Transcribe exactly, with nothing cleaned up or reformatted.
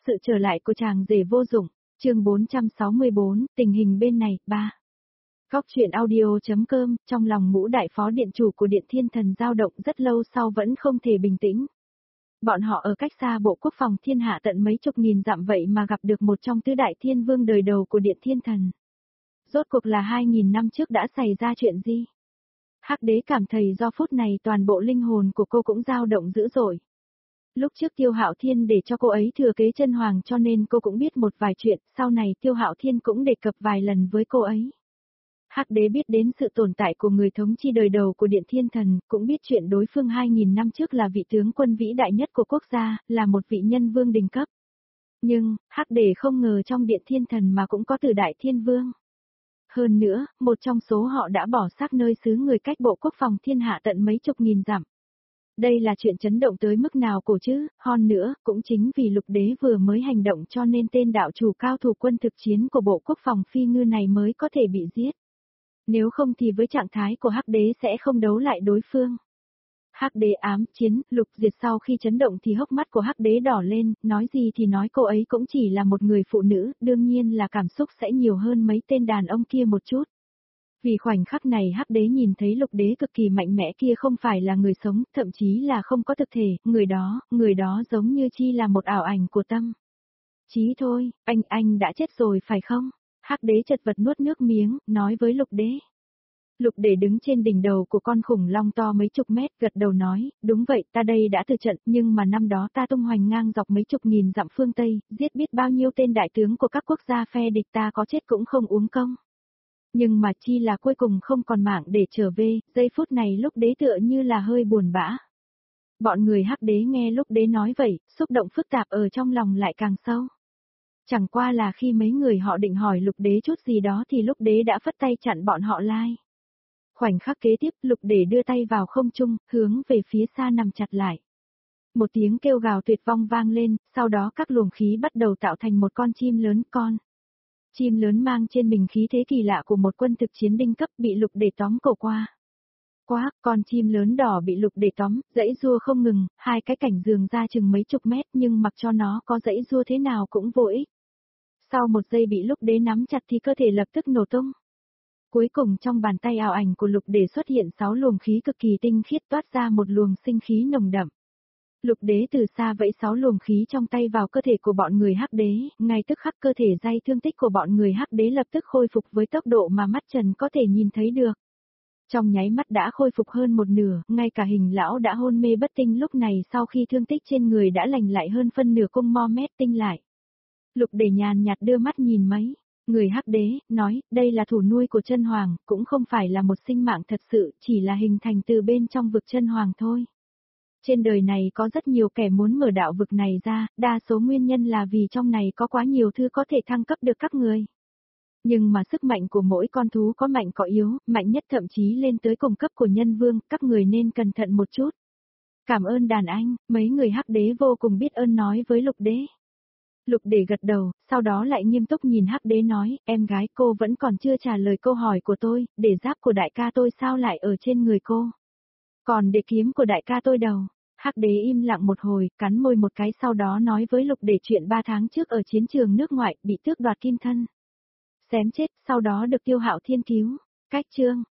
Sự trở lại của chàng rể vô dụng, chương bốn trăm sáu mươi bốn, tình hình bên này, ba. Góc truyện audio.com, trong lòng ngũ đại phó điện chủ của Điện Thiên Thần dao động rất lâu sau vẫn không thể bình tĩnh. Bọn họ ở cách xa bộ quốc phòng thiên hạ tận mấy chục nghìn dặm vậy mà gặp được một trong tứ đại thiên vương đời đầu của Điện Thiên Thần. Rốt cuộc là hai nghìn năm trước đã xảy ra chuyện gì? Hắc đế cảm thấy do phút này toàn bộ linh hồn của cô cũng dao động dữ dội. Lúc trước Tiêu Hạo Thiên để cho cô ấy thừa kế chân hoàng cho nên cô cũng biết một vài chuyện, sau này Tiêu Hạo Thiên cũng đề cập vài lần với cô ấy. Hắc đế biết đến sự tồn tại của người thống chi đời đầu của Điện Thiên Thần, cũng biết chuyện đối phương hai nghìn năm trước là vị tướng quân vĩ đại nhất của quốc gia, là một vị nhân vương đỉnh cấp. Nhưng, Hắc đế không ngờ trong Điện Thiên Thần mà cũng có từ đại thiên vương. Hơn nữa, một trong số họ đã bỏ xác nơi xứ người cách bộ quốc phòng thiên hạ tận mấy chục nghìn dặm. Đây là chuyện chấn động tới mức nào cổ chứ, hơn nữa, cũng chính vì Lục Đế vừa mới hành động cho nên tên đạo chủ cao thủ quân thực chiến của bộ quốc phòng phi ngư này mới có thể bị giết. Nếu không thì với trạng thái của Hắc Đế sẽ không đấu lại đối phương. Hắc Đế ám chiến, Lục Diệt sau khi chấn động thì hốc mắt của Hắc Đế đỏ lên, nói gì thì nói cô ấy cũng chỉ là một người phụ nữ, đương nhiên là cảm xúc sẽ nhiều hơn mấy tên đàn ông kia một chút. Vì khoảnh khắc này Hắc Đế nhìn thấy Lục Đế cực kỳ mạnh mẽ kia không phải là người sống, thậm chí là không có thực thể, người đó, người đó giống như chi là một ảo ảnh của tâm. Chí thôi, anh, anh đã chết rồi phải không? Hắc Đế chật vật nuốt nước miếng, nói với Lục Đế. Lục Đế đứng trên đỉnh đầu của con khủng long to mấy chục mét, gật đầu nói, đúng vậy, ta đây đã từ trận, nhưng mà năm đó ta tung hoành ngang dọc mấy chục nghìn dặm phương Tây, giết biết bao nhiêu tên đại tướng của các quốc gia phe địch, ta có chết cũng không uống công. Nhưng mà chi là cuối cùng không còn mạng để trở về, giây phút này Lục Đế tựa như là hơi buồn bã. Bọn người Hắc Đế nghe Lục Đế nói vậy, xúc động phức tạp ở trong lòng lại càng sâu. Chẳng qua là khi mấy người họ định hỏi Lục Đế chút gì đó thì Lục Đế đã phất tay chặn bọn họ lai. Khoảnh khắc kế tiếp Lục Đế đưa tay vào không trung, hướng về phía xa nằm chặt lại. Một tiếng kêu gào tuyệt vong vang lên, sau đó các luồng khí bắt đầu tạo thành một con chim lớn con. Chim lớn mang trên mình khí thế kỳ lạ của một quân thực chiến đinh cấp bị Lục Đế tóm cổ qua. Quá, con chim lớn đỏ bị Lục Đế tóm, dãy rua không ngừng, hai cái cảnh giường ra chừng mấy chục mét nhưng mặc cho nó có dãy rua thế nào cũng vô ích. Sau một giây bị Lục Đế nắm chặt thì cơ thể lập tức nổ tung. Cuối cùng trong bàn tay ảo ảnh của Lục Đế xuất hiện sáu luồng khí cực kỳ tinh khiết toát ra một luồng sinh khí nồng đậm. Lục Đế từ xa vẫy sáu luồng khí trong tay vào cơ thể của bọn người Hắc Đế, ngay tức khắc cơ thể dây thương tích của bọn người Hắc Đế lập tức khôi phục với tốc độ mà mắt trần có thể nhìn thấy được. Trong nháy mắt đã khôi phục hơn một nửa, ngay cả Hình lão đã hôn mê bất tinh lúc này sau khi thương tích trên người đã lành lại hơn phân nửa cung mo mét tinh lại. Lục Đế nhàn nhạt đưa mắt nhìn mấy người Hắc Đế, nói, đây là thủ nuôi của chân hoàng, cũng không phải là một sinh mạng thật sự, chỉ là hình thành từ bên trong vực chân hoàng thôi. Trên đời này có rất nhiều kẻ muốn mở đạo vực này ra, đa số nguyên nhân là vì trong này có quá nhiều thứ có thể thăng cấp được các người. Nhưng mà sức mạnh của mỗi con thú có mạnh có yếu, mạnh nhất thậm chí lên tới cùng cấp của nhân vương, các người nên cẩn thận một chút. Cảm ơn đàn anh, mấy người Hắc Đế vô cùng biết ơn nói với Lục Đế. Lục Đế gật đầu, sau đó lại nghiêm túc nhìn Hắc Đế nói, em gái cô vẫn còn chưa trả lời câu hỏi của tôi, để giáp của đại ca tôi sao lại ở trên người cô. Còn để kiếm của đại ca tôi đâu? Hắc Đế im lặng một hồi, cắn môi một cái sau đó nói với Lục Đế chuyện ba tháng trước ở chiến trường nước ngoại bị tước đoạt kim thân. Xém chết, sau đó được Tiêu Hạo Thiên cứu. Cách chương,